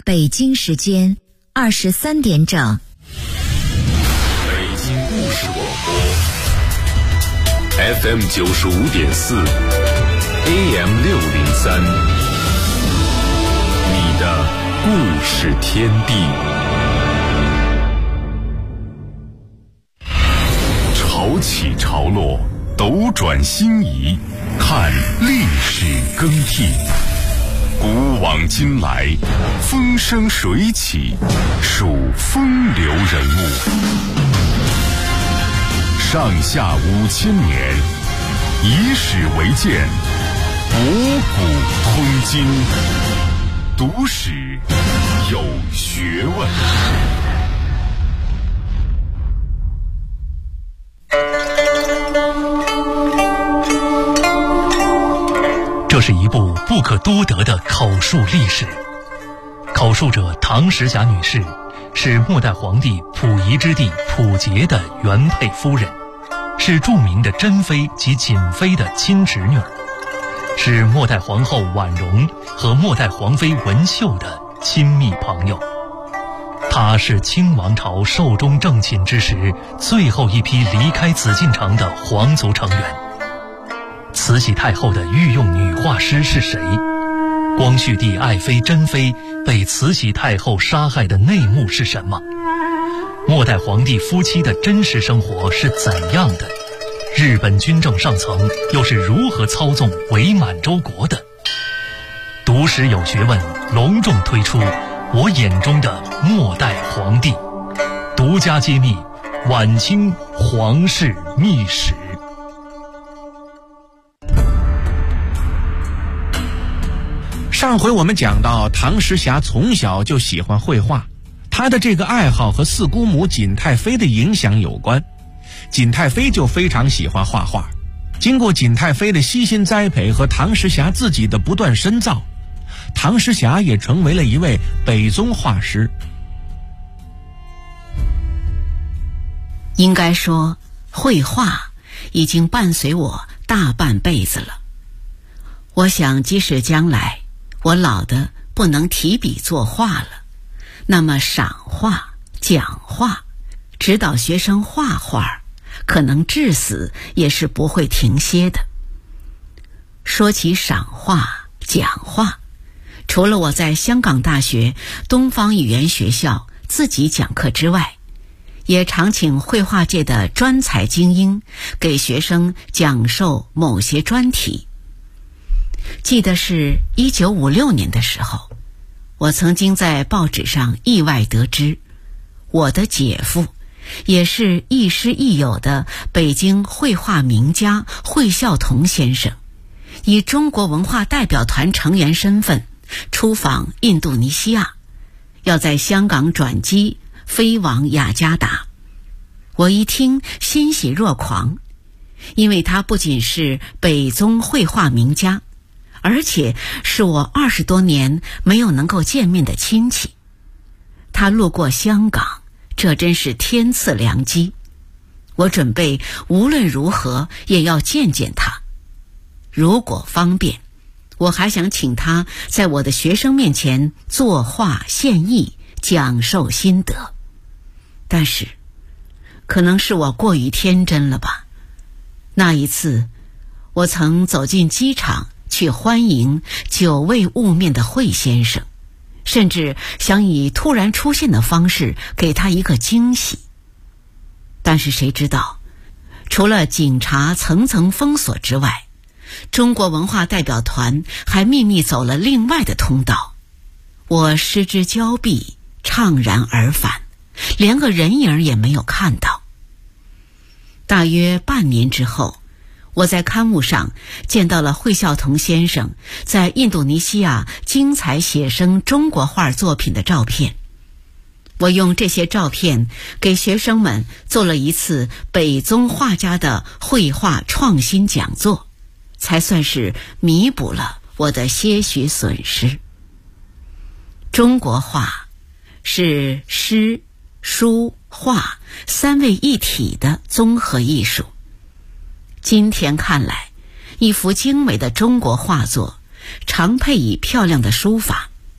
北京时间23点整。 北京故事广播 FM 95.4 AM 603，你的故事天地。潮起潮落，斗转星移，看历史更替。古往今来，风生水起，数风流人物。上下5000年，以史为鉴，博古通今，读史有学问。 这是一部不可多得的口述历史。口述者唐时霞女士是末代皇帝溥仪之弟溥杰的原配夫人，是著名的珍妃及瑾妃的亲侄女，是末代皇后婉容和末代皇妃文秀的亲密朋友。她是清王朝寿终正寝之时最后一批离开紫禁城的皇族成员。慈禧太后的御用女画师是谁？光绪帝爱妃珍妃被慈禧太后杀害的内幕是什么？末代皇帝夫妻的真实生活是怎样的？日本军政上层又是如何操纵伪满洲国的？读史有学问隆重推出我眼中的末代皇帝，独家揭秘晚清皇室秘史。 上回我们讲到，唐时霞从小就喜欢绘画，她的这个爱好和四姑母瑾太妃的影响有关。瑾太妃就非常喜欢画画，经过瑾太妃的悉心栽培和唐时霞自己的不断深造，唐时霞也成为了一位北宗画师。 应该说，绘画已经伴随我大半辈子了。我想，即使将来我老的不能提笔作画了，那么赏画、讲话、指导学生画画，可能至死也是不会停歇的。说起赏画、讲话，除了我在香港大学东方语言学校自己讲课之外，也常请绘画界的专才精英给学生讲授某些专题。记得是1956年的时候，我曾经在报纸上意外得知，我的姐夫也是亦师亦友的北京绘画名家惠孝同先生，以中国文化代表团成员身份出访印度尼西亚，要在香港转机飞往雅加达。我一听欣喜若狂，因为他不仅是北宗绘画名家，而且是我20多年没有能够见面的亲戚。他路过香港，这真是天赐良机。我准备无论如何也要见见他。如果方便，我还想请他在我的学生面前作画献艺，讲授心得。但是可能是我过于天真了吧。那一次，我曾走进机场去欢迎久未晤面的惠先生，甚至想以突然出现的方式给他一个惊喜。但是谁知道，除了警察层层封锁之外，中国文化代表团还秘密走了另外的通道。我失之交臂，怅然而返，连个人影也没有看到。大约半年之后，我在刊物上见到了惠孝同先生在印度尼西亚精彩写生中国画作品的照片。我用这些照片给学生们做了一次北宗画家的绘画创新讲座，才算是弥补了我的些许损失。中国画是诗、书、画三位一体的综合艺术。今天看来，一幅精美的中国画作常配以漂亮的书法，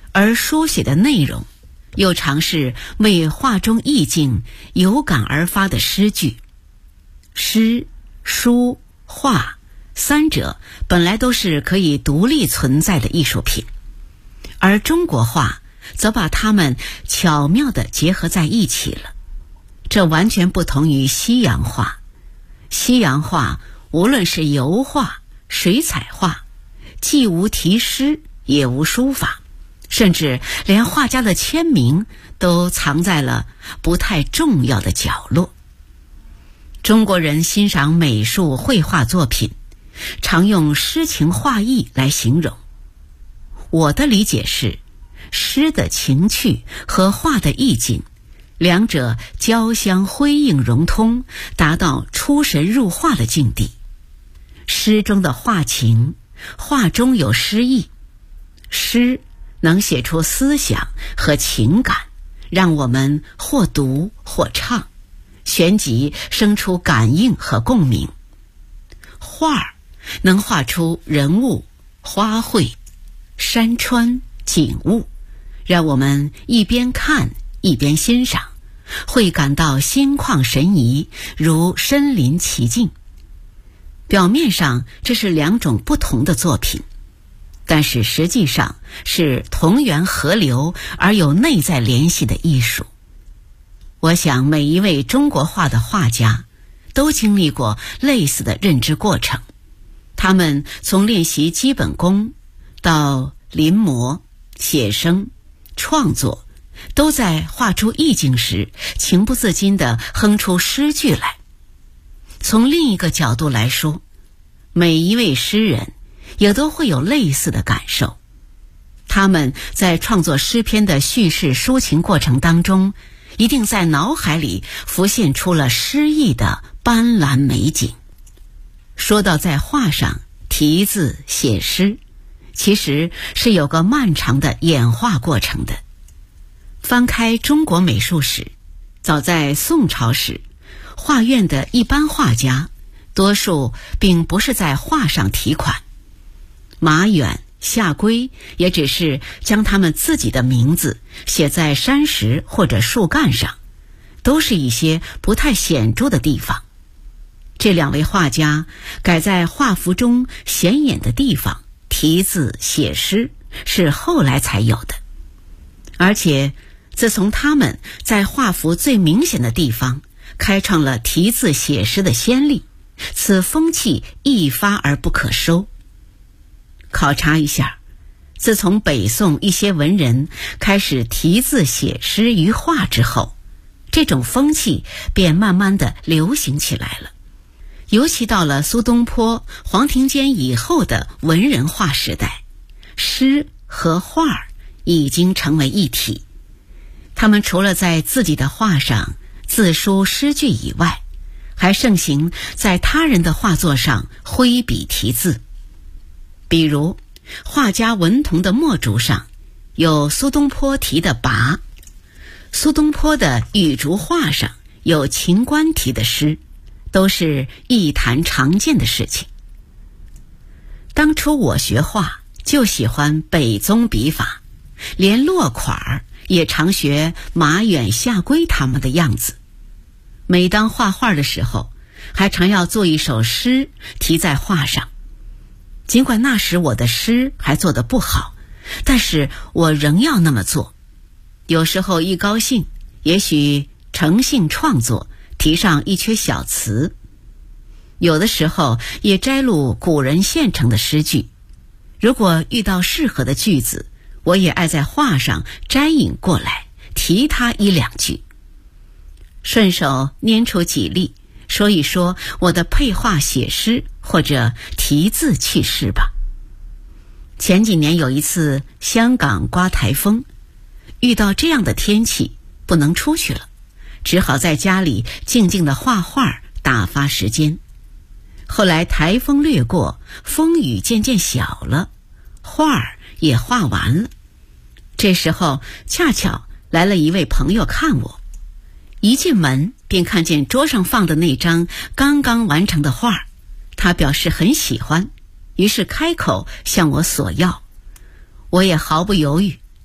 而书写的内容又常是为画中意境有感而发的诗句。诗、书、画三者本来都是可以独立存在的艺术品，而中国画则把它们巧妙地结合在一起了。这完全不同于西洋画。西洋画无论是油画、水彩画，既无题诗也无书法，甚至连画家的签名都藏在了不太重要的角落。中国人欣赏美术绘画作品，常用诗情画意来形容。我的理解是，诗的情趣和画的意境，两者交相辉映融通，达到出神入化的境地。诗中的画情，画中有诗意。诗能写出思想和情感，让我们或读或唱，旋即生出感应和共鸣。画能画出人物、花卉、山川、景物，让我们一边看一边欣赏，会感到心旷神怡，如身临其境。表面上这是两种不同的作品，但是实际上是同源合流而有内在联系的艺术。我想每一位中国画的画家都经历过类似的认知过程，他们从练习基本功到临摹、写生、创作，都在画出意境时情不自禁地哼出诗句来。从另一个角度来说，每一位诗人也都会有类似的感受。他们在创作诗篇的叙事抒情过程当中，一定在脑海里浮现出了诗意的斑斓美景。说到在画上题字写诗，其实是有个漫长的演化过程的。翻开中国美术史，早在宋朝时，画院的一般画家多数并不是在画上题款，马远、夏圭也只是将他们自己的名字写在山石或者树干上，都是一些不太显著的地方。这两位画家改在画幅中显眼的地方题字写诗，是后来才有的。而且自从他们在画幅最明显的地方开创了题字写诗的先例，此风气一发而不可收。考察一下，自从北宋一些文人开始题字写诗于画之后，这种风气便慢慢地流行起来了。尤其到了苏东坡、黄庭坚以后的文人画时代，诗和画已经成为一体。他们除了在自己的画上自书诗句以外，还盛行在他人的画作上挥笔题字。比如画家文同的墨竹上有苏东坡题的跋，苏东坡的玉竹画上有秦观题的诗，都是艺坛常见的事情。当初我学画就喜欢北宗笔法，连落款也常学马远、夏圭他们的样子。每当画画的时候，还常要做一首诗题在画上。尽管那时我的诗还做得不好，但是我仍要那么做。有时候一高兴，也许诚性创作，题上一阙小词。有的时候也摘录古人现成的诗句，如果遇到适合的句子，我也爱在画上摘引过来，题它一两句，顺手拈出几例，说一说我的配画写诗或者题字趣事吧。前几年有一次香港刮台风，遇到这样的天气不能出去了，只好在家里静静地画画打发时间。后来台风掠过，风雨渐渐小了，画也画完了。这时候恰巧来了一位朋友看我，一进门便看见桌上放的那张刚刚完成的画，他表示很喜欢，于是开口向我索要。我也毫不犹豫，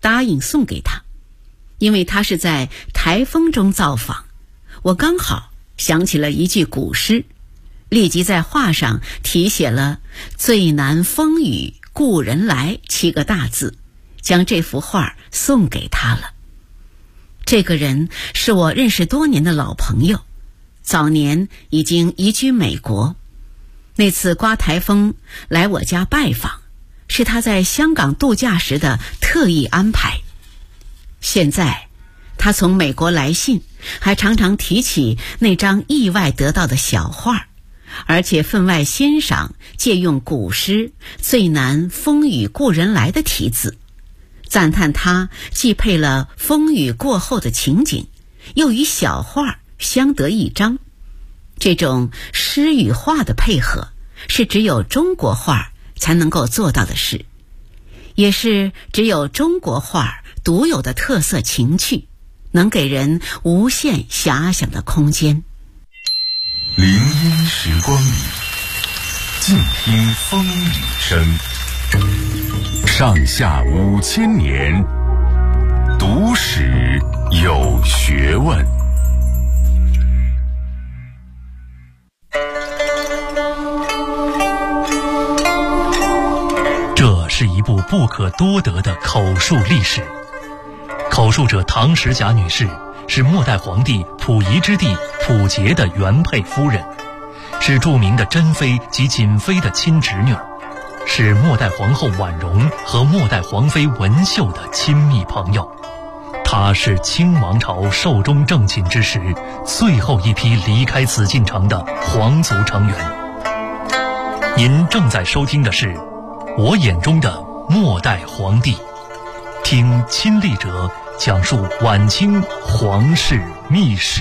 答应送给他，因为他是在台风中造访。我刚好想起了一句古诗，立即在画上题写了最难风雨故人来7个大字，将这幅画送给他了。这个人是我认识多年的老朋友，早年已经移居美国。那次刮台风来我家拜访，是他在香港度假时的特意安排。现在他从美国来信，还常常提起那张意外得到的小画，而且分外欣赏借用古诗最难风雨故人来的题字，赞叹他既配了风雨过后的情景，又与小画相得益彰。这种诗与画的配合是只有中国画才能够做到的事，也是只有中国画独有的特色情趣，能给人无限遐想的空间。 林荫时光里，静听风雨声。上下5000年，读史有学问。 这是一部不可多得的口述历史。口述者唐时霞女士是末代皇帝溥仪之弟溥杰的原配夫人，是著名的珍妃及瑾妃的亲侄女，是末代皇后婉容和末代皇妃文秀的亲密朋友。她是清王朝寿终正寝之时最后一批离开紫禁城的皇族成员。您正在收听的是我眼中的末代皇帝，听亲历者讲述晚清皇室秘史。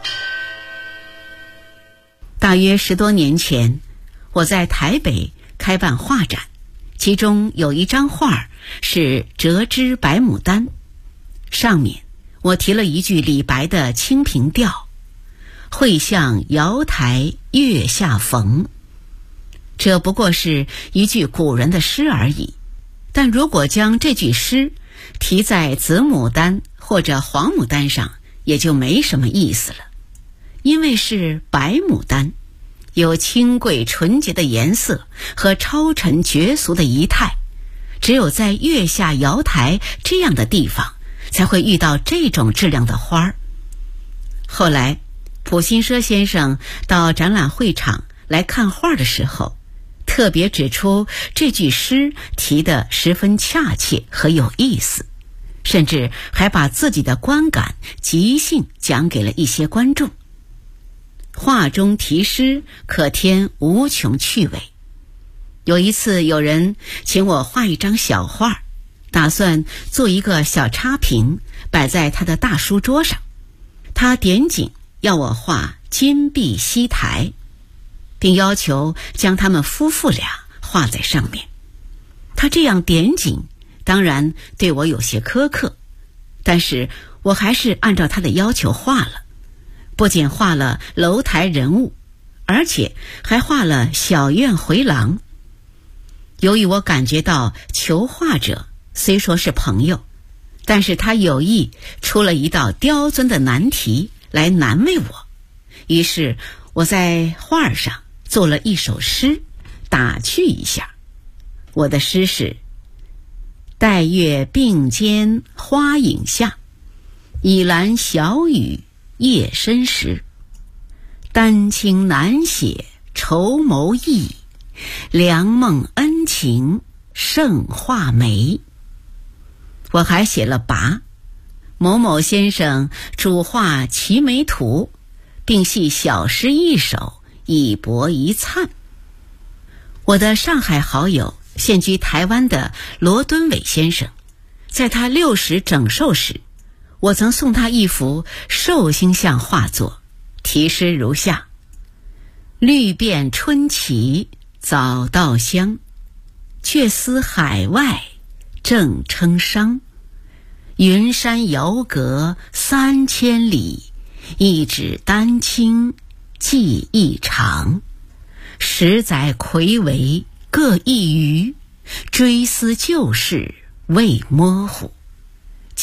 大约10多年前，我在台北开办画展，其中有一张画是折枝白牡丹，上面我提了一句李白的清平调：会向瑶台月下逢。这不过是一句古人的诗而已，但如果将这句诗题在紫牡丹或者黄牡丹上，也就没什么意思了。因为是白牡丹，有清贵纯洁的颜色和超尘绝俗的仪态，只有在月下瑶台这样的地方才会遇到这种质量的花儿。后来普心奢先生到展览会场来看画的时候，特别指出这句诗题得十分恰切和有意思，甚至还把自己的观感即兴讲给了一些观众。画中题诗可添无穷趣味。有一次有人请我画一张小画，打算做一个小插屏摆在他的大书桌上。他点景要我画金碧溪台，并要求将他们夫妇俩画在上面。他这样点景当然对我有些苛刻，但是我还是按照他的要求画了。不仅画了楼台人物，而且还画了小院回廊。由于我感觉到求画者虽说是朋友，但是他有意出了一道刁钻的难题来难为我，于是我在画上做了一首诗打趣一下。我的诗是：带月并肩花影下，倚栏小雨夜深时。丹青难写愁谋意，良梦恩情胜画眉。我还写了跋：某某先生主画齐眉图，并系小诗一首，一博一灿。我的上海好友现居台湾的罗敦伟先生，在他60整寿时，我曾送他一幅寿星像画作，题诗如下：绿遍春奇早稻香，却思海外正称商。云山遥隔3000里，一指丹青记忆长。10载睽违各一隅，追思旧事未模糊。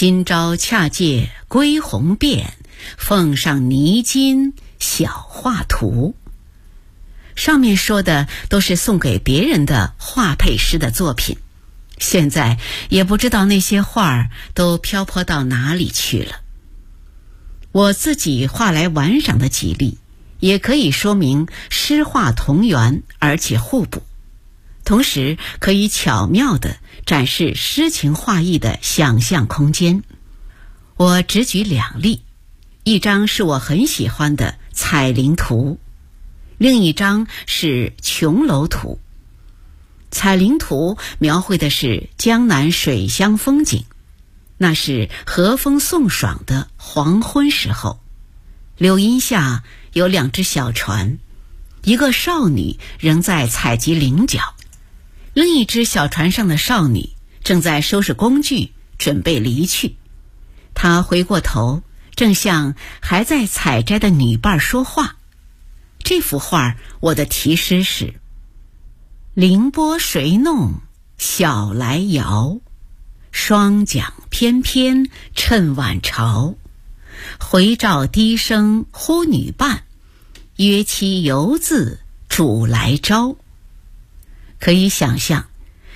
今朝恰借归鸿便，奉上泥金小画图。上面说的都是送给别人的画配诗的作品，现在也不知道那些画儿都漂泊到哪里去了。我自己画来玩赏的几例，也可以说明诗画同源而且互补，同时可以巧妙地展示诗情画意的想象空间。我只举2例，一张是我很喜欢的彩林图，另一张是琼楼图。彩林图描绘的是江南水乡风景，那是和风送爽的黄昏时候，柳荫下有2只小船，一个少女仍在采集菱角，另一只小船上的少女正在收拾工具准备离去。她回过头，正向还在采摘的女伴说话。这幅画我的题诗是：凌波谁弄小来摇，双桨翩翩趁晚潮，回照低声呼女伴，约期犹自主来招。可以想象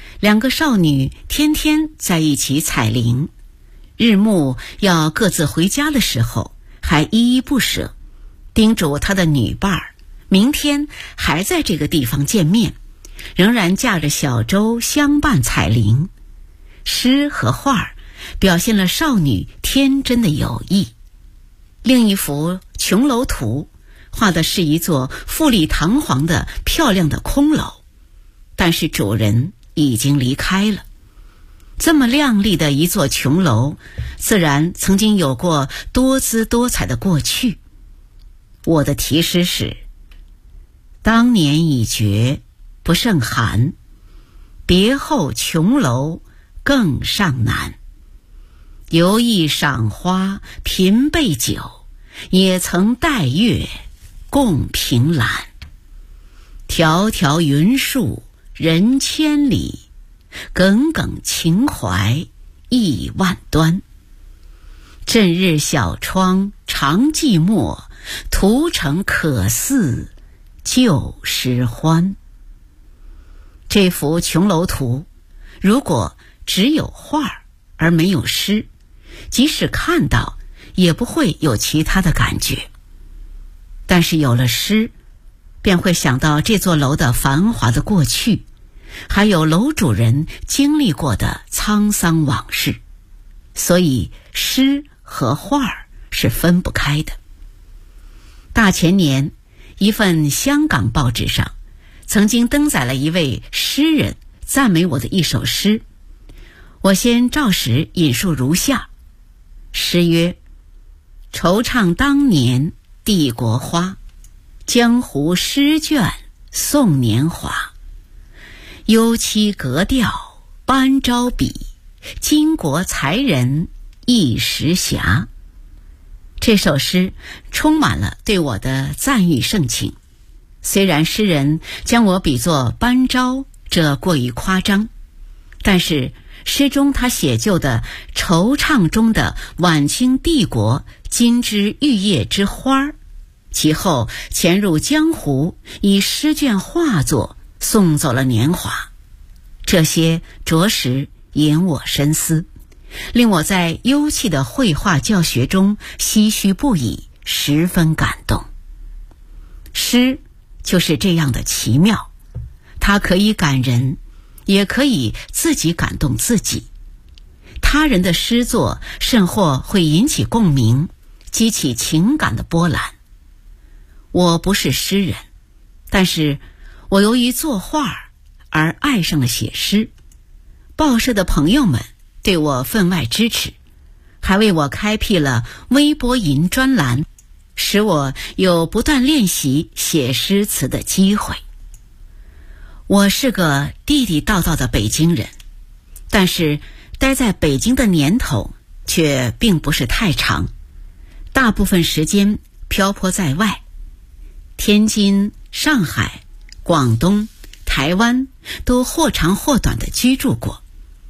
2个少女天天在一起采菱，日暮要各自回家的时候还依依不舍，叮嘱她的女伴明天还在这个地方见面，仍然驾着小舟相伴采菱。诗和画表现了少女天真的友谊。另一幅琼楼图画的是一座富丽堂皇的漂亮的空楼，但是主人已经离开了。这么亮丽的一座琼楼，自然曾经有过多姿多彩的过去。我的题诗是：当年已绝不胜寒，别后琼楼更上难。游艺赏花频备酒，也曾带月共凭栏。迢迢云树人千里，耿耿情怀意万端。振日小窗常寂寞，图成可似旧时欢。这幅琼楼图如果只有画而没有诗，即使看到也不会有其他的感觉。但是有了诗，便会想到这座楼的繁华的过去，还有楼主人经历过的沧桑往事，所以诗和画是分不开的。大前年，一份香港报纸上曾经登载了一位诗人赞美我的一首诗，我先照实引述如下。诗曰：惆怅当年帝国花，江湖诗卷送年华。幽栖格调班昭笔，巾帼才人一时暇。这首诗充满了对我的赞誉盛情，虽然诗人将我比作班昭，这过于夸张，但是诗中他写就的惆怅中的晚清帝国金枝玉叶之花，其后潜入江湖，以诗卷画作送走了年华，这些着实引我深思，令我在幽萋的绘画教学中唏嘘不已，十分感动。诗就是这样的奇妙，它可以感人，也可以自己感动自己。他人的诗作甚或会引起共鸣，激起情感的波澜。我不是诗人，但是我由于作画而爱上了写诗。报社的朋友们对我分外支持，还为我开辟了微博银专栏，使我有不断练习写诗词的机会。我是个地地道道的北京人，但是待在北京的年头却并不是太长，大部分时间漂泊在外。天津、上海、广东、台湾都或长或短的居住过，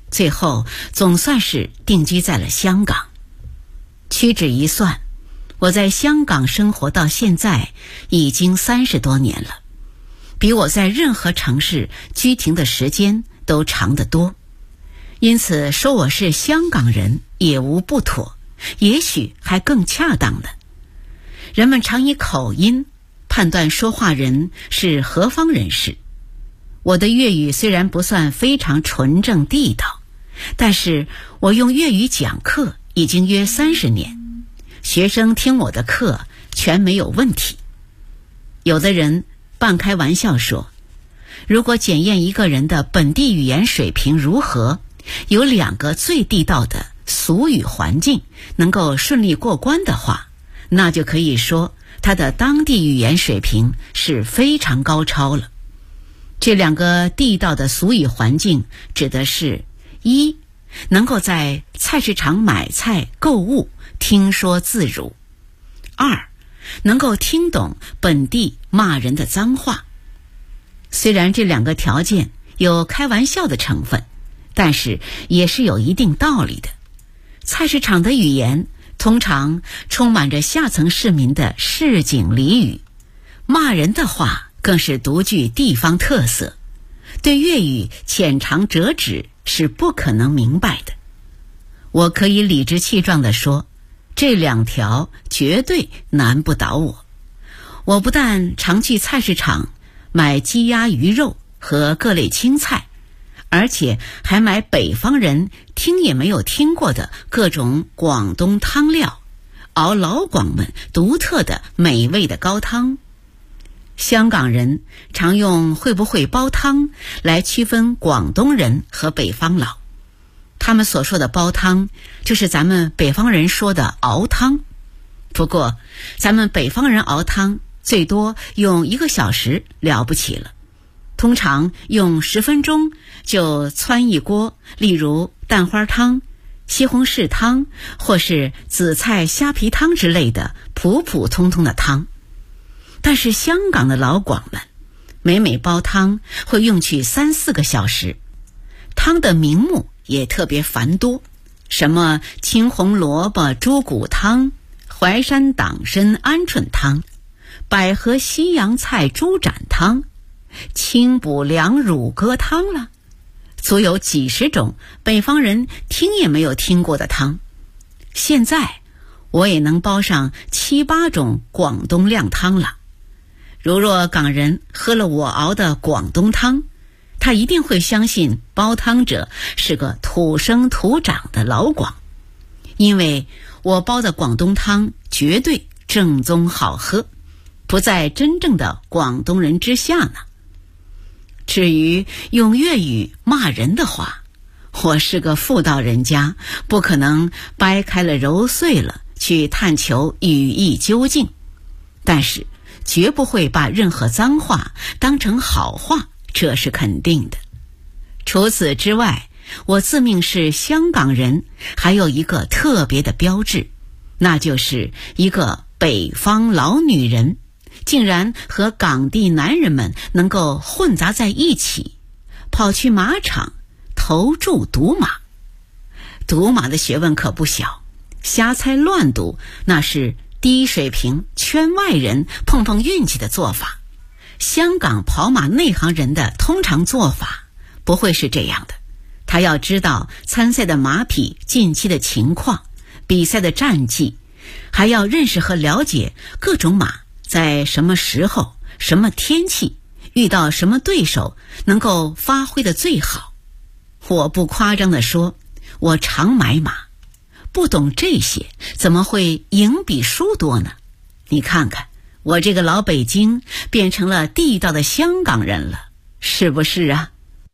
最后总算是定居在了香港。屈指一算，我在香港生活到现在已经30多年了，比我在任何城市居停的时间都长得多。因此说我是香港人也无不妥，也许还更恰当呢。人们常以口音判断说话人是何方人士。我的粤语虽然不算非常纯正地道，但是我用粤语讲课已经约30年，学生听我的课全没有问题。有的人半开玩笑说，如果检验一个人的本地语言水平如何，有2个最地道的俗语环境能够顺利过关的话，那就可以说他的当地语言水平是非常高超了。这2个地道的俗语环境指的是：一，能够在菜市场买菜购物听说自如；二，能够听懂本地骂人的脏话。虽然这2个条件有开玩笑的成分，但是也是有一定道理的。菜市场的语言通常充满着下层市民的市井俚语，骂人的话更是独具地方特色，对粤语浅尝辄止是不可能明白的。我可以理直气壮地说，这2条绝对难不倒我。我不但常去菜市场买鸡鸭鱼肉和各类青菜，而且还买北方人听也没有听过的各种广东汤料，熬老广们独特的美味的高汤。香港人常用会不会煲汤来区分广东人和北方佬，他们所说的煲汤就是咱们北方人说的熬汤。不过咱们北方人熬汤最多用1个小时了不起了，通常用10分钟就汆一锅，例如蛋花汤、西红柿汤或是紫菜虾皮汤之类的普普通通的汤。但是香港的老广们每煲汤会用去3-4个小时，汤的名目也特别繁多，什么青红萝卜猪骨汤、淮山党参鹌鹑汤、百合西洋菜猪展汤、清补凉乳鸽汤了，足有几10种北方人听也没有听过的汤。现在我也能煲上7-8种广东靓汤了。如若港人喝了我熬的广东汤，他一定会相信煲汤者是个土生土长的老广，因为我煲的广东汤绝对正宗好喝，不在真正的广东人之下呢。至于用粤语骂人的话，我是个妇道人家，不可能掰开了揉碎了去探求语义究竟，但是绝不会把任何脏话当成好话，这是肯定的。除此之外，我自命是香港人还有一个特别的标志，那就是一个北方老女人竟然和港地男人们能够混杂在一起，跑去马场投注赌马。赌马的学问可不小，瞎猜乱赌那是低水平圈外人碰碰运气的做法。香港跑马内行人的通常做法不会是这样的，他要知道参赛的马匹近期的情况、比赛的战绩，还要认识和了解各种马在什么时候、什么天气遇到什么对手能够发挥的最好。我不夸张地说，我常买马，不懂这些怎么会赢比输多呢？你看看我这个老北京变成了地道的香港人了，是不是啊？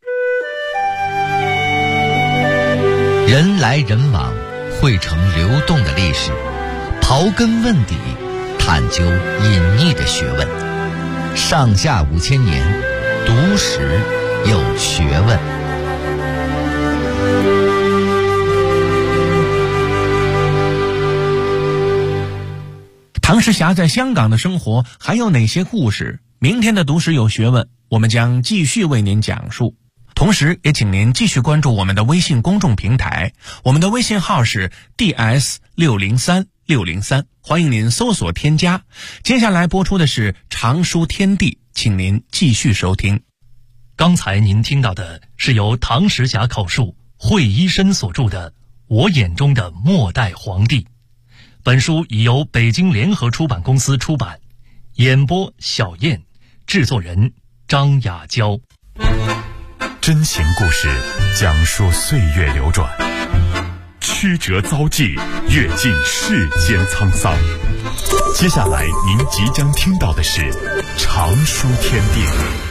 人来人往，汇成流动的历史，刨根问底，探究隐匿的学问。上下5000年，读史有学问。 唐时霞在香港的生活还有哪些故事？明天的读史有学问，我们将继续为您讲述。 同时也请您继续关注我们的微信公众平台，我们的微信号是 DS603603，欢迎您搜索添加。接下来播出的是常书天地，请您继续收听。 刚才您听到的是由唐时侠口述、惠医生所著的《我眼中的末代皇帝》。本书已由北京联合出版公司出版，演播小燕，制作人张雅娇。 真情故事讲述岁月流转，曲折遭际，阅尽世间沧桑。接下来您即将听到的是常书天地。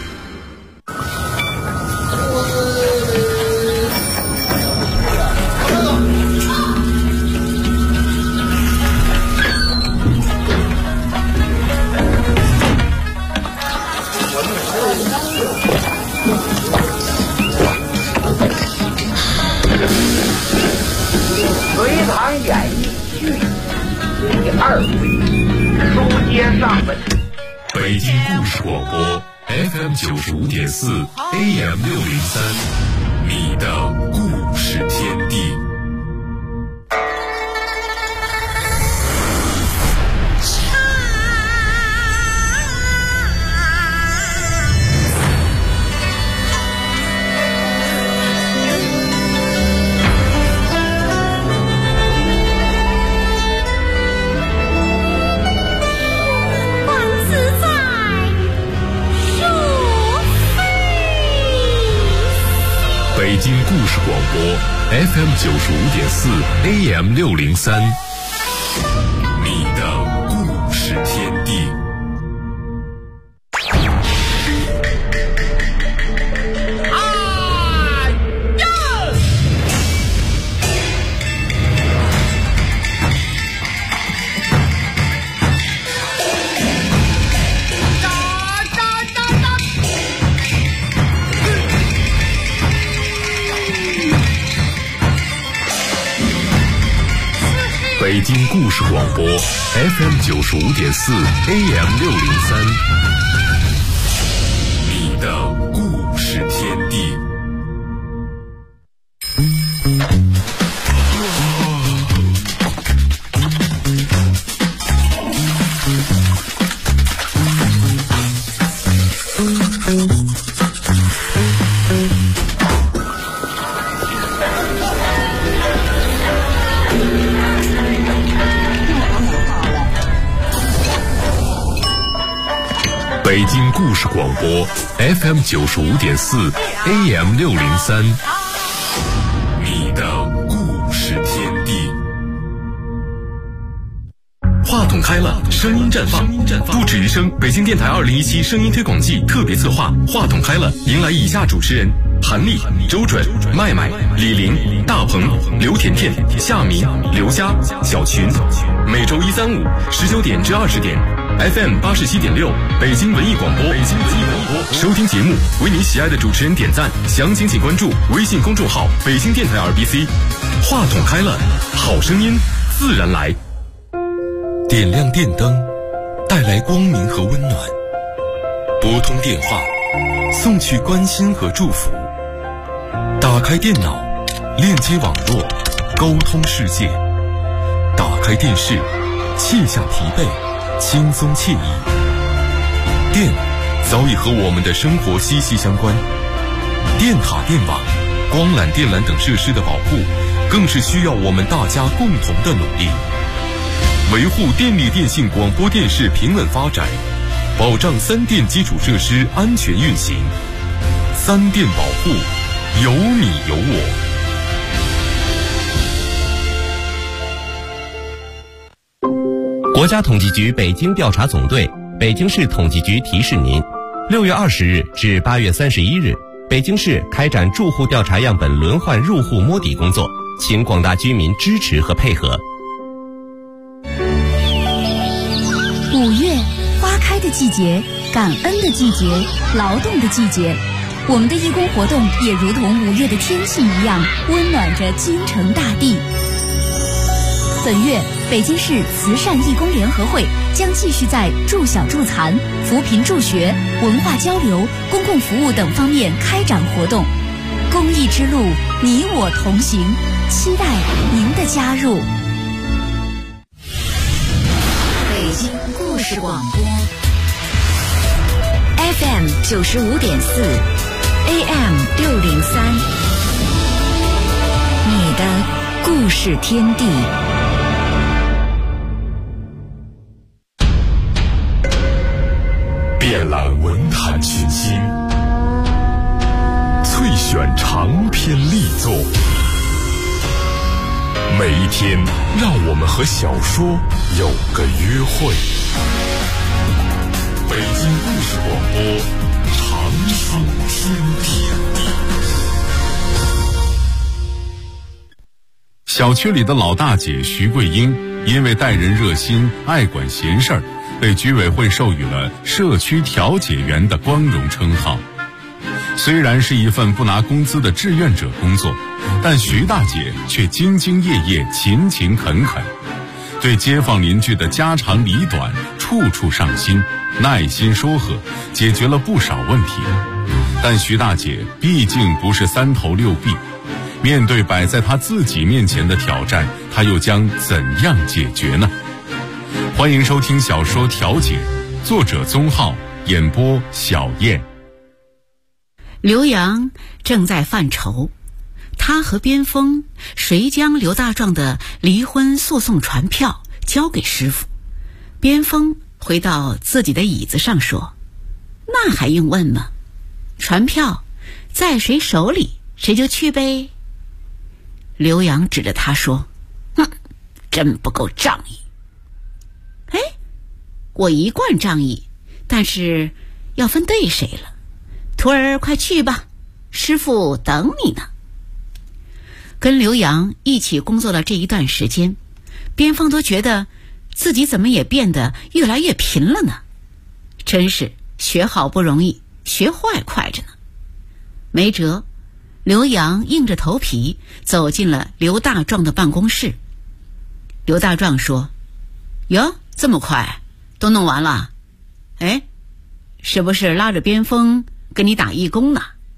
隋唐演义续第2回，书接上文。 北京故事广播 FM 95.4 AM 603，你的故事天地。北京故事广播 FM 95.4 AM 603，你的故事天地。北京故事广播 FM 95.4 AM 603，你的故事天地。北京故事广播 FM 95.4 AM 603，你的故事天地。话筒开了，声音绽放，不止于声。北京电台2017声音推广季特别策划《话筒开了》，迎来以下主持人：韩丽、周准、麦麦、李玲、大鹏、刘甜甜、夏明、刘佳、小群。每周1、3、5 19点至20点。FM 87.6，北京文艺广播。收听节目，为您喜爱的主持人点赞，详情请关注微信公众号“北京电台 RBC”。话筒开了，好声音自然来。点亮电灯，带来光明和温暖；拨通电话，送去关心和祝福；打开电脑，链接网络，沟通世界；打开电视，卸下疲惫，轻松惬意。电早已和我们的生活息息相关，电塔、电网、光缆、电缆等设施的保护，更是需要我们大家共同的努力。维护电力电信广播电视平稳发展，保障三电基础设施安全运行。三电保护，有你有我。 国家统计局北京调查总队、北京市统计局提示您：6月20日至8月31日，北京市开展住户调查样本轮换入户摸底工作，请广大居民支持和配合。 5月，花开的季节，感恩的季节，劳动的季节。我们的义工活动也如同5月的天气一样，温暖着京城大地。本月，北京市慈善义工联合会将继续在助小助残、扶贫助学、文化交流、公共服务等方面开展活动。 公益之路，你我同行，期待您的加入。 北京故事广播 FM 95.4 AM 603，你的故事天地。 遍览文坛群星，萃选长篇力作，每一天让我们和小说有个约会。北京故事广播，长寿天地。 小区里的老大姐徐桂英，因为待人热心、爱管闲事儿，被居委会授予了社区调解员的光荣称号。虽然是一份不拿工资的志愿者工作，但徐大姐却兢兢业业、勤勤恳恳，对街坊邻居的家长里短处处上心，耐心说和，解决了不少问题。但徐大姐毕竟不是三头六臂，面对摆在她自己面前的挑战，她又将怎样解决呢？欢迎收听小说《调解》，作者宗浩，演播小燕。 刘洋正在犯愁，他和边锋谁将刘大壮的离婚诉讼传票交给师傅。边锋回到自己的椅子上说：“那还用问吗？传票在谁手里，谁就去呗。”刘洋指着他说：“哼，真不够仗义。”哎，我一贯仗义，但是要分对谁了。徒儿快去吧，师傅等你呢。跟刘洋一起工作了这一段时间，边锋都觉得自己怎么也变得越来越贫了呢。真是学好不容易，学坏快着呢。没辙，刘洋硬着头皮走进了刘大壮的办公室。刘大壮说：“哟，这么快都弄完了？哎，是不是拉着边锋给你打义工呢？”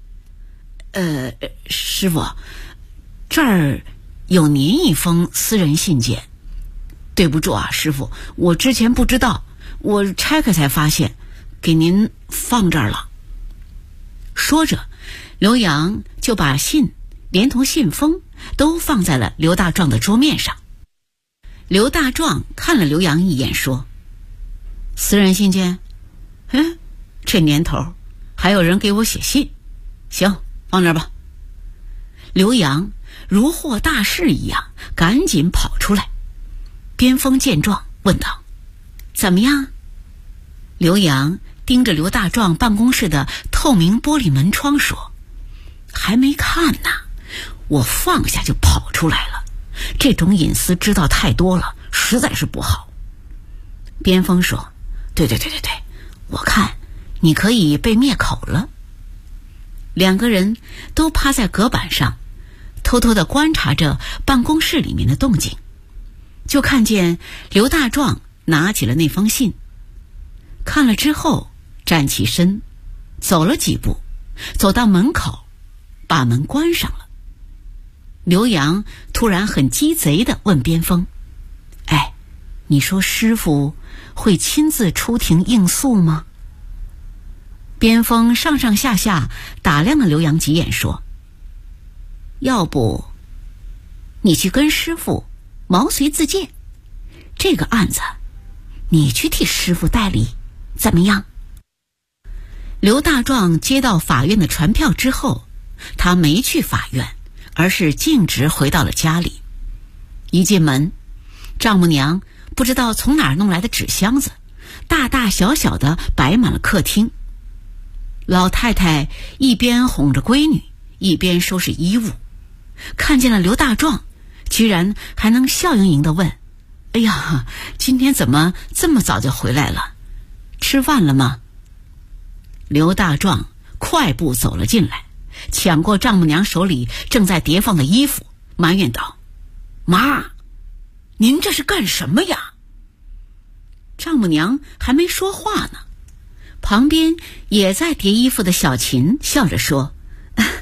师傅，这儿有您一封私人信件。对不住啊，师傅，我之前不知道，我拆开才发现，给您放这儿了。说着，刘洋就把信连同信封都放在了刘大壮的桌面上。刘大壮看了刘洋一眼说：“私人信件？这年头还有人给我写信？行，放这儿吧。”刘洋如获大事一样赶紧跑出来。边锋见状问道：“怎么样？”刘洋盯着刘大壮办公室的透明玻璃门窗说：“还没看呢，我放下就跑出来了，这种隐私知道太多了，实在是不好。”边锋说：“对，我看你可以被灭口了。”两个人都趴在隔板上，偷偷地观察着办公室里面的动静。就看见刘大壮拿起了那封信，看了之后站起身，走了几步，走到门口，把门关上了。刘洋突然很鸡贼地问边锋：“哎，你说师傅会亲自出庭应诉吗？”边锋上上下下打量了刘洋几眼说：“要不你去跟师傅毛遂自荐，这个案子你去替师傅代理，怎么样？”刘大壮接到法院的传票之后，他没去法院，而是径直回到了家里。一进门，丈母娘不知道从哪儿弄来的纸箱子，大大小小的摆满了客厅。老太太一边哄着闺女，一边收拾衣物，看见了刘大壮，居然还能笑盈盈地问：“哎呀，今天怎么这么早就回来了？吃饭了吗？”刘大壮快步走了进来，抢过丈母娘手里正在叠放的衣服，埋怨道：“妈，您这是干什么呀？”丈母娘还没说话呢，旁边也在叠衣服的小琴笑着说：“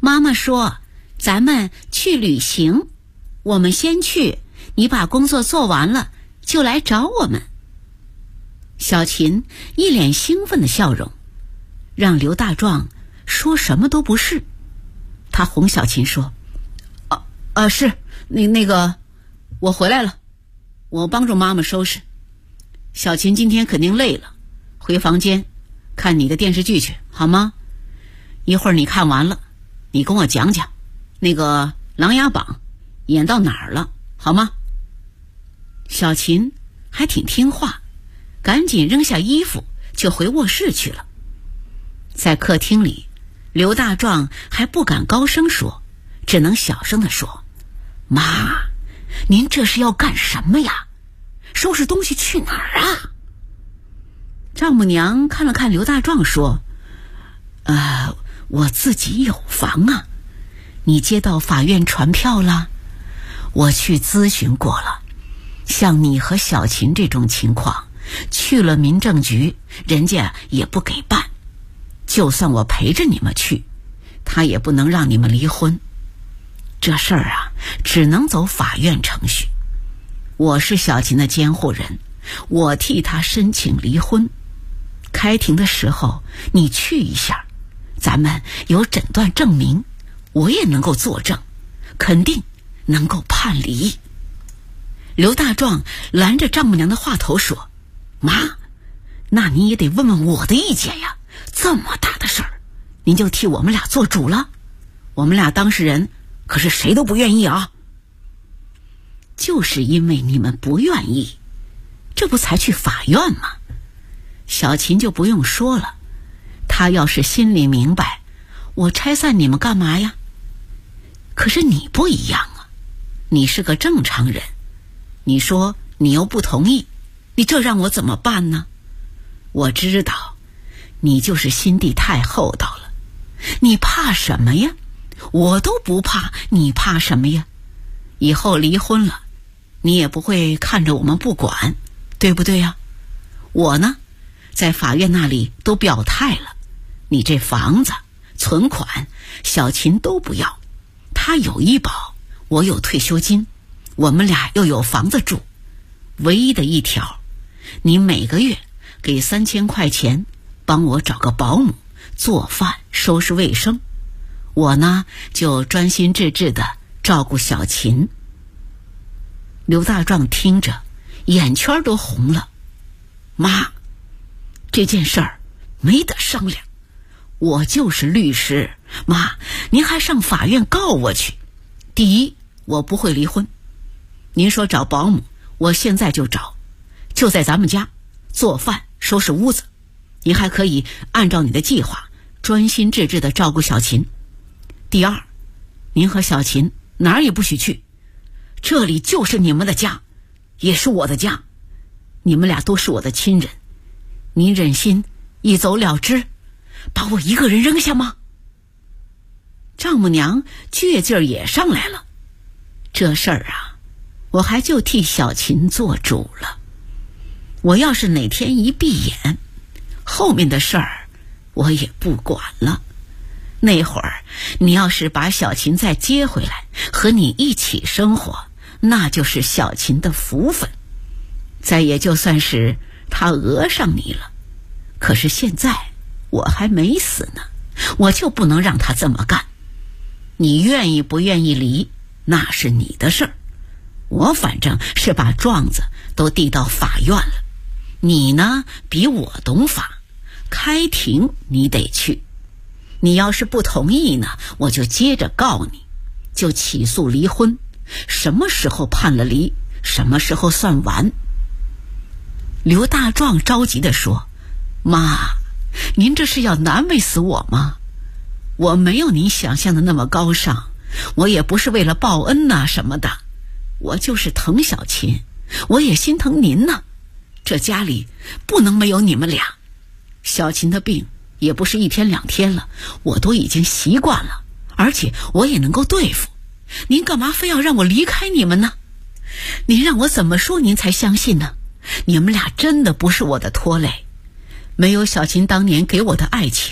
妈妈说咱们去旅行，我们先去，你把工作做完了就来找我们。小琴一脸兴奋的笑容，让刘大壮说什么都不是。他哄小琴说：是那个我回来了，我帮助妈妈收拾。小琴今天肯定累了，回房间看你的电视剧去好吗？一会儿你看完了，你跟我讲讲那个《琅琊榜》演到哪儿了好吗？小琴还挺听话，赶紧扔下衣服就回卧室去了。在客厅里，刘大壮还不敢高声说，只能小声地说：妈，您这是要干什么呀？收拾东西去哪儿啊？丈母娘看了看刘大壮说：我自己有房啊。你接到法院传票了？我去咨询过了，像你和小琴这种情况，去了民政局人家也不给办，就算我陪着你们去，他也不能让你们离婚。这事儿啊，只能走法院程序。我是小琴的监护人，我替她申请离婚。开庭的时候你去一下，咱们有诊断证明，我也能够作证，肯定能够判离。刘大壮拦着丈母娘的话头说：妈，那你也得问问我的意见呀，这么大的事儿，您就替我们俩做主了？我们俩当事人可是谁都不愿意啊。就是因为你们不愿意，这不才去法院吗？小琴就不用说了，她要是心里明白，我拆散你们干嘛呀？可是你不一样啊，你是个正常人，你说你又不同意，你这让我怎么办呢？我知道你就是心地太厚道了，你怕什么呀？我都不怕，你怕什么呀？以后离婚了，你也不会看着我们不管，对不对呀？我呢，在法院那里都表态了，你这房子、存款，小琴都不要，她有医保，我有退休金，我们俩又有房子住。唯一的一条，你每个月给3000块钱，帮我找个保姆，做饭、收拾卫生。我呢，就专心致志地照顾小琴。刘大壮听着，眼圈都红了。妈，这件事儿没得商量，我就是律师，妈，您还上法院告我去。第一，我不会离婚。您说找保姆，我现在就找，就在咱们家做饭、收拾屋子。您还可以按照你的计划，专心致志地照顾小琴。第二，您和小琴哪儿也不许去，这里就是你们的家，也是我的家，你们俩都是我的亲人，您忍心一走了之，把我一个人扔下吗？丈母娘倔劲儿也上来了。这事儿啊，我还就替小琴做主了。我要是哪天一闭眼，后面的事儿我也不管了。那会儿你要是把小琴再接回来，和你一起生活，那就是小琴的福分，再也就算是她讹上你了。可是现在我还没死呢，我就不能让她这么干。你愿意不愿意离，那是你的事儿，我反正是把状子都递到法院了。你呢，比我懂法，开庭你得去。你要是不同意呢，我就接着告你，就起诉离婚，什么时候判了离，什么时候算完。刘大壮着急地说：妈，您这是要难为死我吗？我没有您想象的那么高尚，我也不是为了报恩呐什么的，我就是疼小琴，我也心疼您呢。这家里不能没有你们俩，小琴的病也不是1天2天了，我都已经习惯了，而且我也能够对付。您干嘛非要让我离开你们呢？您让我怎么说您才相信呢？你们俩真的不是我的拖累，没有小琴当年给我的爱情，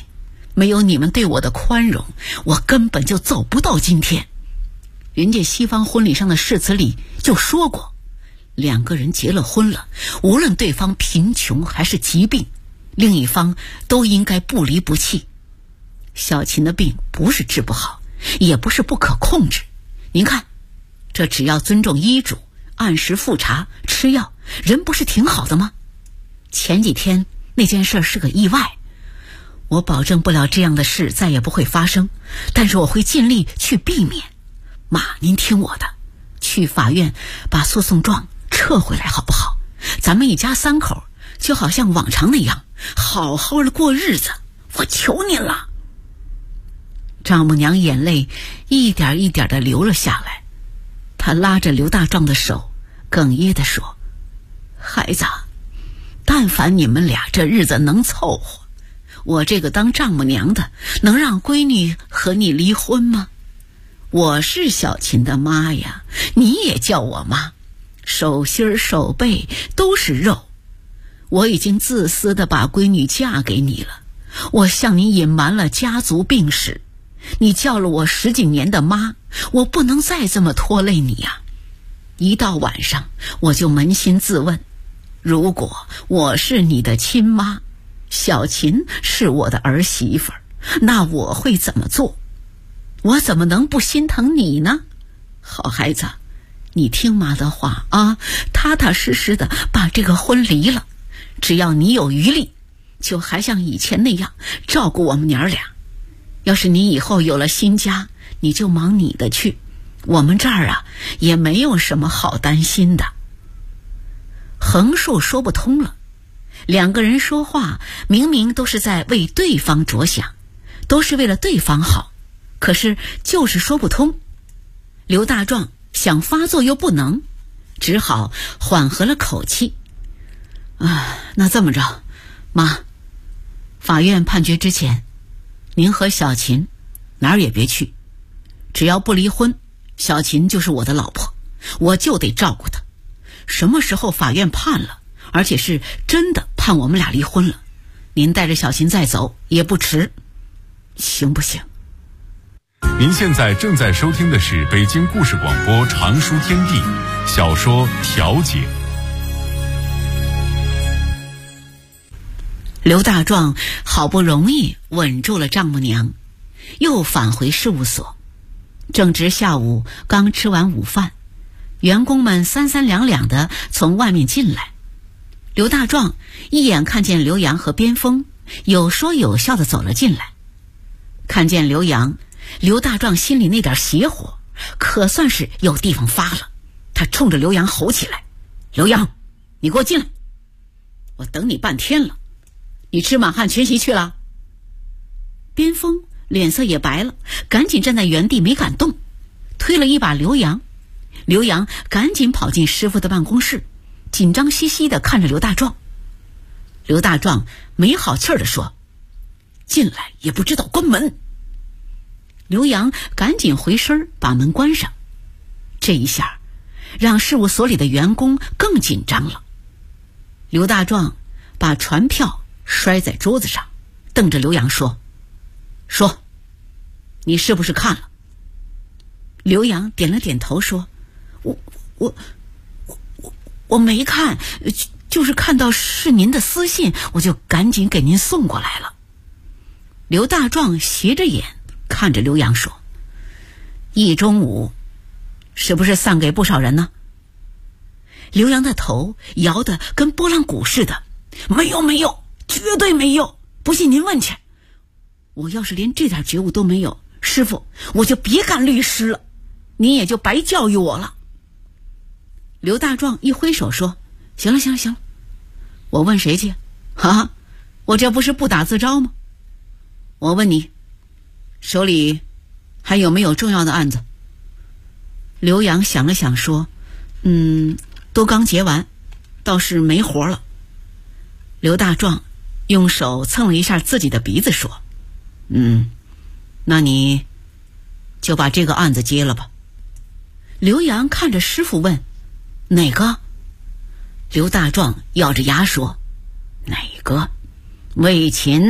没有你们对我的宽容，我根本就走不到今天。人家西方婚礼上的誓词里就说过，2个人结了婚了，无论对方贫穷还是疾病，另一方都应该不离不弃。小琴的病不是治不好，也不是不可控制，您看，这只要尊重医嘱，按时复查吃药，人不是挺好的吗？前几天那件事是个意外，我保证不了这样的事再也不会发生，但是我会尽力去避免。妈，您听我的，去法院把诉讼状撤回来好不好？咱们一家3口就好像往常那样好好的过日子，我求您了。丈母娘眼泪一点一点地流了下来，她拉着刘大壮的手，哽咽地说：孩子，但凡你们俩这日子能凑合，我这个当丈母娘的能让闺女和你离婚吗？我是小琴的妈呀，你也叫我妈，手心手背都是肉。我已经自私地把闺女嫁给你了，我向你隐瞒了家族病史，你叫了我10几年的妈，我不能再这么拖累你呀。一到晚上我就扪心自问，如果我是你的亲妈，小琴是我的儿媳妇儿，那我会怎么做？我怎么能不心疼你呢？好孩子，你听妈的话啊，踏踏实实的把这个婚离了，只要你有余力，就还像以前那样照顾我们娘俩。要是你以后有了新家，你就忙你的去，我们这儿啊也没有什么好担心的。横竖说不通了，2个人说话明明都是在为对方着想，都是为了对方好，可是就是说不通。刘大壮想发作又不能，只好缓和了口气。那这么着，妈，法院判决之前，您和小琴哪儿也别去，只要不离婚，小琴就是我的老婆，我就得照顾她。什么时候法院判了，而且是真的判我们俩离婚了，您带着小琴再走也不迟，行不行？ 您现在正在收听的是北京故事广播常书天地小说《调解》。 刘大壮好不容易稳住了丈母娘，又返回事务所。正值下午刚吃完午饭，员工们3三2两的从外面进来。刘大壮一眼看见刘洋和边锋，有说有笑的走了进来。看见刘洋，刘大壮心里那点邪火可算是有地方发了，他冲着刘洋吼起来：刘洋，你给我进来，我等你半天了，你吃满汉全席去了？边锋脸色也白了，赶紧站在原地没敢动，推了一把刘洋。刘洋赶紧跑进师傅的办公室，紧张兮兮地看着刘大壮。刘大壮没好气儿地说：进来也不知道关门。刘洋赶紧回身把门关上，这一下让事务所里的员工更紧张了。刘大壮把传票摔在桌子上，瞪着刘洋说：说，你是不是看了？刘洋点了点头说：我没看，就是看到是您的私信，我就赶紧给您送过来了。刘大壮斜着眼看着刘洋说：一中午是不是散给不少人呢？刘洋的头摇得跟拨浪鼓似的：没有，绝对没有，不信您问去。我要是连这点觉悟都没有，师傅，我就别干律师了，您也就白教育我了。刘大壮一挥手说：行了，我问谁去？我这不是不打自招吗？我问你，手里还有没有重要的案子？刘洋想了想说：都刚结完，倒是没活了。刘大壮用手蹭了一下自己的鼻子说：那你就把这个案子接了吧。刘洋看着师傅问：哪个？刘大壮咬着牙说：哪个？魏琴，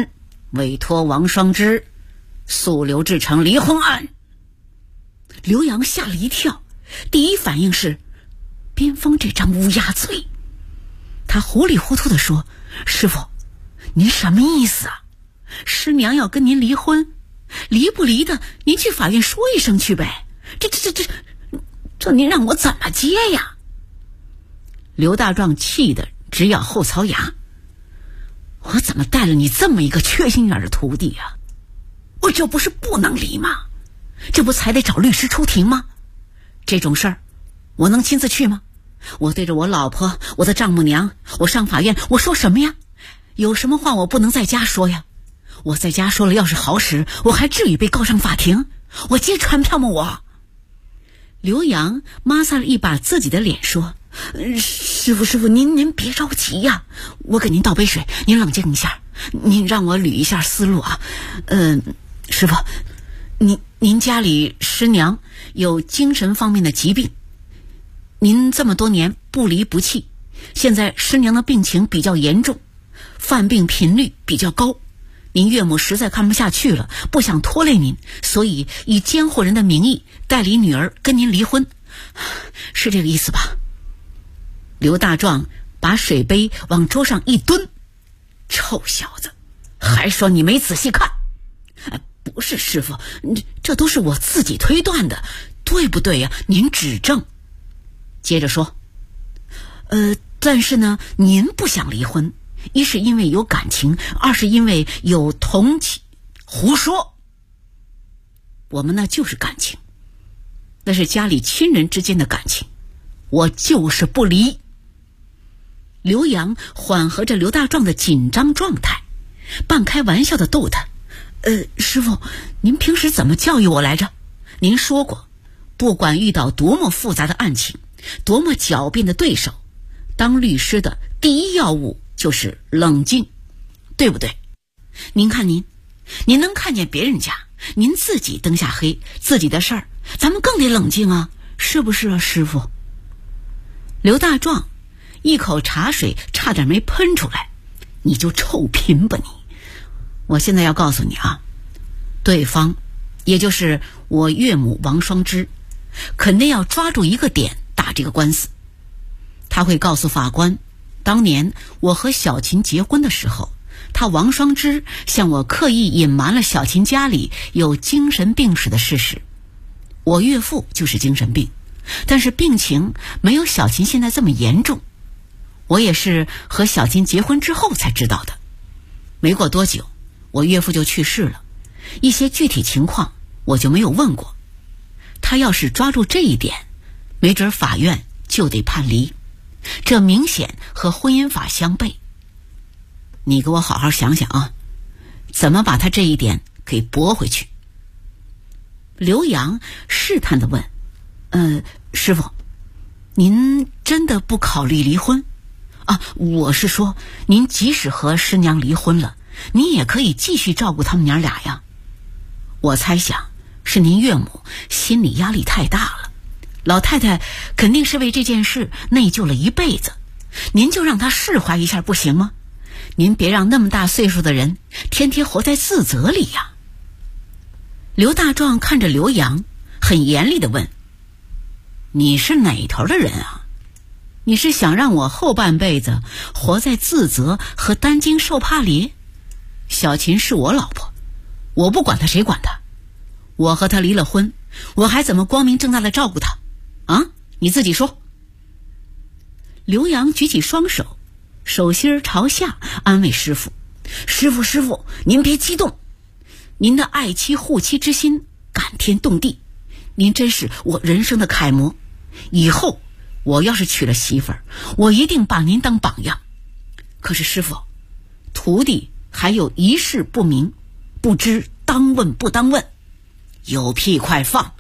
委托王双之诉刘志成离婚案。刘洋吓了一跳，第一反应是边锋这张乌鸦嘴。他糊里糊涂地说：师傅，您什么意思啊？师娘要跟您离婚，离不离的您去法院说一声去呗，这您让我怎么接呀？刘大壮气得直咬后槽牙，我怎么带了你这么一个缺心眼的徒弟啊？我这不是不能离吗？这不才得找律师出庭吗？这种事儿我能亲自去吗？我对着我老婆，我的丈母娘，我上法院我说什么呀？有什么话我不能在家说呀？我在家说了要是好使，我还至于被告上法庭？我接传票吗我？刘洋抹擦了一把自己的脸说：师傅您别着急呀，我给您倒杯水，您冷静一下，您让我捋一下思路啊。师傅，您家里师娘有精神方面的疾病，您这么多年不离不弃，现在师娘的病情比较严重，犯病频率比较高，您岳母实在看不下去了，不想拖累您，所以以监护人的名义代理女儿跟您离婚，是这个意思吧？刘大壮把水杯往桌上一蹲，臭小子，还说你没仔细看。不是师傅，这都是我自己推断的，对不对呀？您指正。接着说，但是呢，您不想离婚，一是因为有感情，二是因为有同情。胡说！我们那就是感情，那是家里亲人之间的感情，我就是不离。刘洋缓和着刘大壮的紧张状态，半开玩笑的逗他：师傅，您平时怎么教育我来着？您说过，不管遇到多么复杂的案情，多么狡辩的对手，当律师的第一要务就是冷静，对不对？您看您能看见别人家，您自己灯下黑，自己的事儿，咱们更得冷静啊，是不是啊，师傅？刘大壮一口茶水差点没喷出来，你就臭贫吧你！我现在要告诉你啊，对方也就是我岳母王双之肯定要抓住一个点打这个官司。他会告诉法官，当年我和小琴结婚的时候，他王双之向我刻意隐瞒了小琴家里有精神病史的事实。我岳父就是精神病，但是病情没有小琴现在这么严重，我也是和小琴结婚之后才知道的。没过多久，我岳父就去世了，一些具体情况我就没有问过。他要是抓住这一点，没准法院就得判离，这明显和婚姻法相悖。你给我好好想想啊，怎么把他这一点给驳回去？刘洋试探地问：师傅，您真的不考虑离婚啊？我是说，您即使和师娘离婚了，你也可以继续照顾他们娘俩呀。我猜想是您岳母心理压力太大了，老太太肯定是为这件事内疚了一辈子，您就让她释怀一下不行吗？您别让那么大岁数的人天天活在自责里呀。刘大壮看着刘洋，很严厉地问：你是哪头的人啊？你是想让我后半辈子活在自责和担惊受怕里？小琴是我老婆，我不管她谁管她？我和她离了婚，我还怎么光明正大地照顾她啊？你自己说。刘洋举起双手，手心朝下安慰师傅：师傅，您别激动，您的爱妻护妻之心感天动地，您真是我人生的楷模，以后我要是娶了媳妇儿，我一定把您当榜样。可是师傅，徒弟还有一事不明，不知当问不当问，有屁快放。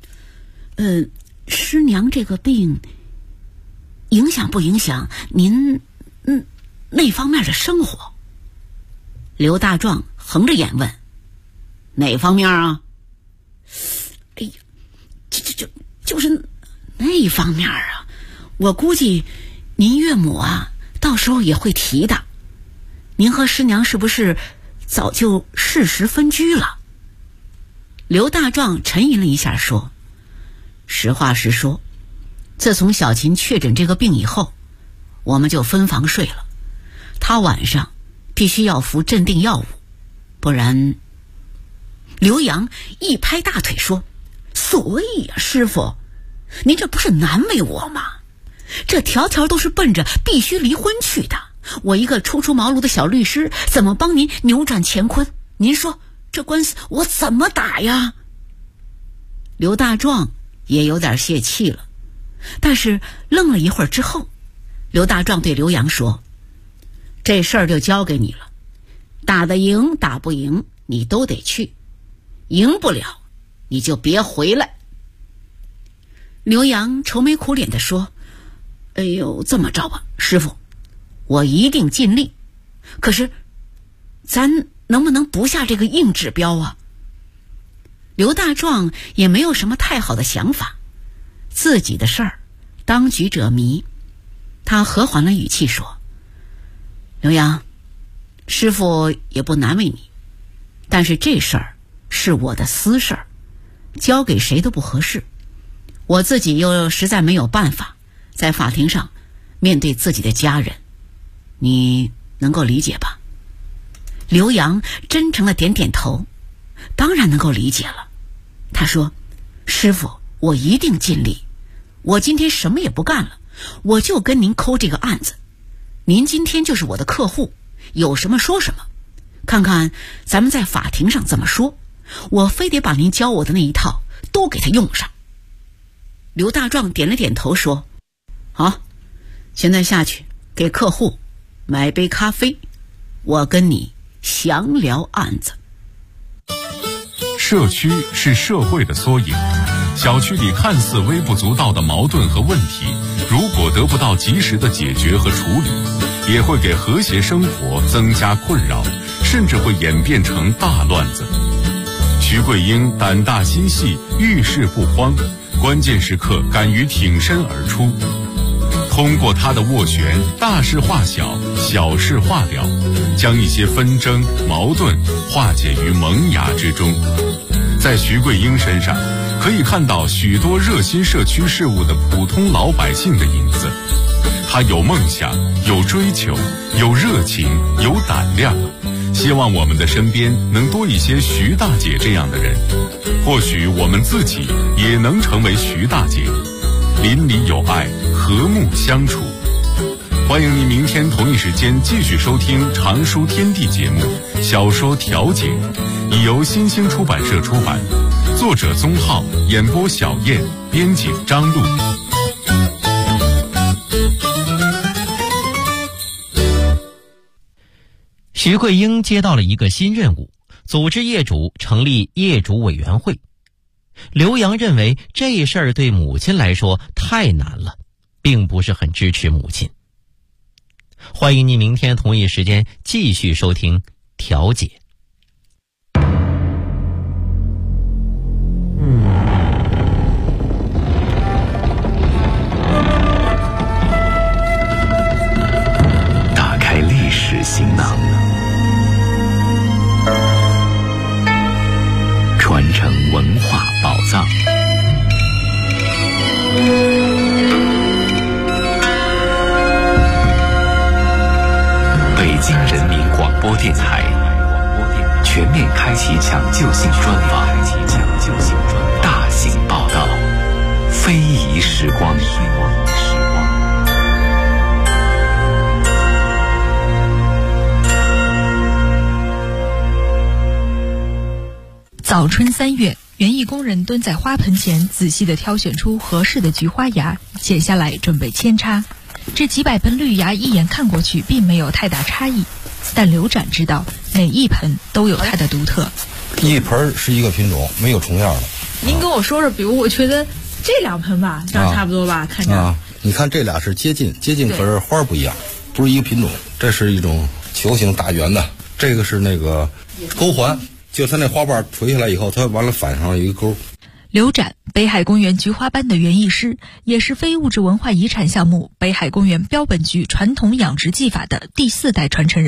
师娘这个病影响不影响您那方面的生活？刘大壮横着眼问：哪方面啊？哎呀，就是那方面啊，我估计您岳母啊到时候也会提的。您和师娘是不是早就事实分居了。刘大壮沉吟了一下说，实话实说，自从小琴确诊这个病以后，我们就分房睡了，她晚上必须要服镇定药物，不然。刘洋一拍大腿说，所以呀，师傅，您这不是难为我吗？这条条都是奔着必须离婚去的，我一个初出茅庐的小律师，怎么帮您扭转乾坤？您说这官司我怎么打呀？刘大壮也有点泄气了，但是愣了一会儿之后，刘大壮对刘洋说，这事儿就交给你了，打得赢打不赢你都得去，赢不了你就别回来。刘洋愁眉苦脸地说，哎呦，这么着吧，师傅，我一定尽力，可是咱能不能不下这个硬指标啊？刘大壮也没有什么太好的想法，自己的事儿当局者迷，他和缓了语气说，刘洋，师傅也不难为你，但是这事儿是我的私事儿，交给谁都不合适，我自己又实在没有办法在法庭上面对自己的家人，你能够理解吧？刘洋真诚地点点头，当然能够理解了。他说，师傅，我一定尽力，我今天什么也不干了，我就跟您抠这个案子，您今天就是我的客户，有什么说什么，看看咱们在法庭上怎么说，我非得把您教我的那一套都给他用上。刘大壮点了点头说，好，现在下去给客户买杯咖啡，我跟你详聊案子。 社区是社会的缩影，小区里看似微不足道的矛盾和问题，如果得不到及时的解决和处理，也会给和谐生活增加困扰，甚至会演变成大乱子。徐桂英胆大心细，遇事不慌，关键时刻敢于挺身而出，通过他的斡旋，大事化小，小事化了，将一些纷争矛盾化解于萌芽之中。在徐桂英身上可以看到许多热心社区事务的普通老百姓的影子，他有梦想，有追求，有热情，有胆量，希望我们的身边能多一些徐大姐这样的人，或许我们自己也能成为徐大姐，邻里有爱，和睦相处。欢迎您明天同一时间继续收听《常书天地》节目《小说调解》，已由新兴出版社出版，作者宗浩，演播小燕，编辑张璐。 徐桂英接到了一个新任务，组织业主成立业主委员会。刘洋认为这事儿对母亲来说太难了，并不是很支持母亲。欢迎您明天同一时间继续收听调解。 打开历史行囊，传承文化宝藏。北京人民广播电台全面开启抢救性专访，大型报道，非遗时光。 早春3月，园艺工人蹲在花盆前，仔细地挑选出合适的菊花芽，剪下来准备扦插。这几百盆绿芽一眼看过去并没有太大差异，但刘展知道每一盆都有它的独特。 一盆是一个品种，没有重样的。 您跟我说说，比如我觉得这2盆吧，这样差不多吧，看着。 你看这俩是接近，可是花不一样，不是一个品种。这是一种球形大圆的，这个是那个钩环，就它那花瓣垂下来以后，它完了反上一个钩。 刘展，北海公园菊花班的园艺师，也是非物质文化遗产项目北海公园标本菊传统养殖技法的第4代传承人，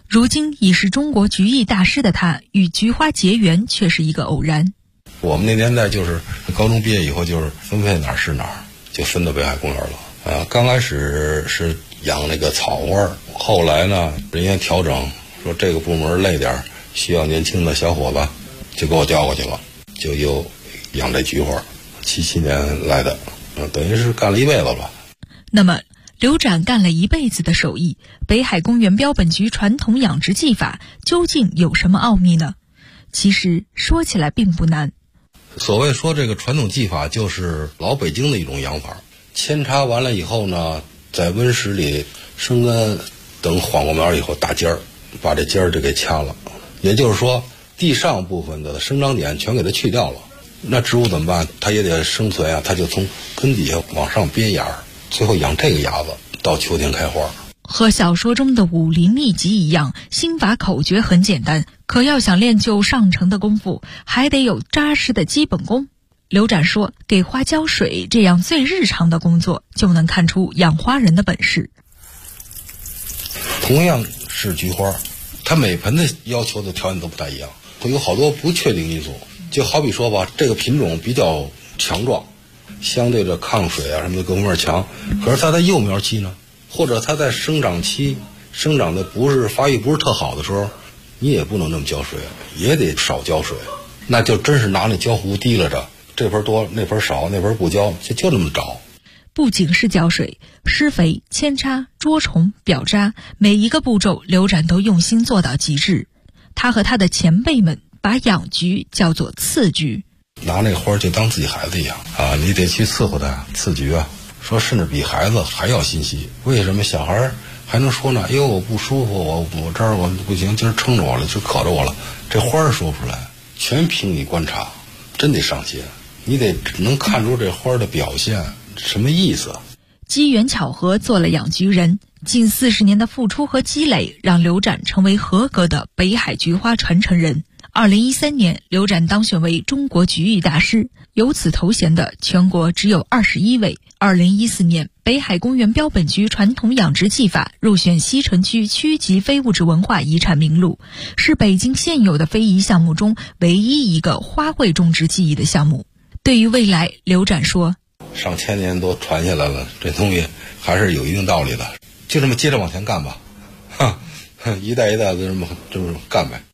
如今已是中国菊艺大师的他，与菊花结缘却是一个偶然。 我们那年代就是高中毕业以后就是分配哪儿是哪儿，就分到北海公园了。刚开始是养那个草花，后来呢人员调整，说这个部门累点，需要年轻的小伙子，就给我调过去了，就又养这菊花。77年来的，等于是干了一辈子了。 那么刘展干了一辈子的手艺，北海公园标本菊传统养殖技法究竟有什么奥秘呢？其实说起来并不难。 所谓说这个传统技法，就是老北京的一种养法。扦插完了以后呢，在温室里生根，等缓过苗以后打尖儿，把这尖儿就给掐了。也就是说，地上部分的生长点全给它去掉了。那植物怎么办？它也得生存啊，它就从根底下往上编芽，最后养这个芽子，到秋天开花。 和小说中的武林秘籍一样，心法口诀很简单，可要想练就上乘的功夫，还得有扎实的基本功。刘展说，给花浇水这样最日常的工作，就能看出养花人的本事。 同样是菊花，它每盆的要求的条件都不太一样，会有好多不确定因素。就好比说吧，这个品种比较强壮，相对的抗水啊什么的各方面强，可是它在幼苗期呢，或者它在生长期生长的不是发育不是特好的时候，你也不能这么浇水，也得少浇水，那就真是拿那浇壶提了着，这盆多那盆少，那盆不浇，就这么着。 不仅是浇水，施肥、扦插、捉虫、表扎，每一个步骤刘展都用心做到极致。他和他的前辈们把养菊叫做刺菊， 拿那个花就当自己孩子一样啊，你得去伺候它，刺菊啊，说甚至比孩子还要心细。为什么小孩还能说呢？哎呦，我不舒服，我这儿我不行，今儿撑着我了，就渴着我了。这花儿说不出来，全凭你观察，真得上心，你得能看出这花的表现什么意思。 机缘巧合做了养菊人，近40年的付出和积累，让刘展成为合格的北海菊花传承人。2013年，刘展当选为中国菊艺大师，有此头衔的全国只有21位。2014年，北海公园标本菊传统养殖技法入选西城区区级非物质文化遗产名录，是北京现有的非遗项目中唯一一个花卉种植技艺的项目。对于未来，刘展说， 上千年都传下来了，这东西还是有一定道理的，就这么接着往前干吧，一代一代的这么干呗。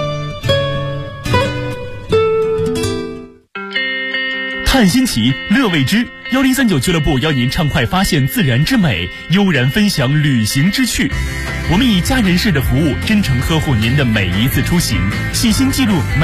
探新奇，乐未知，1039俱乐部邀您畅快发现自然之美，悠然分享旅行之趣。我们以家人式的服务，真诚呵护您的每一次出行，细心记录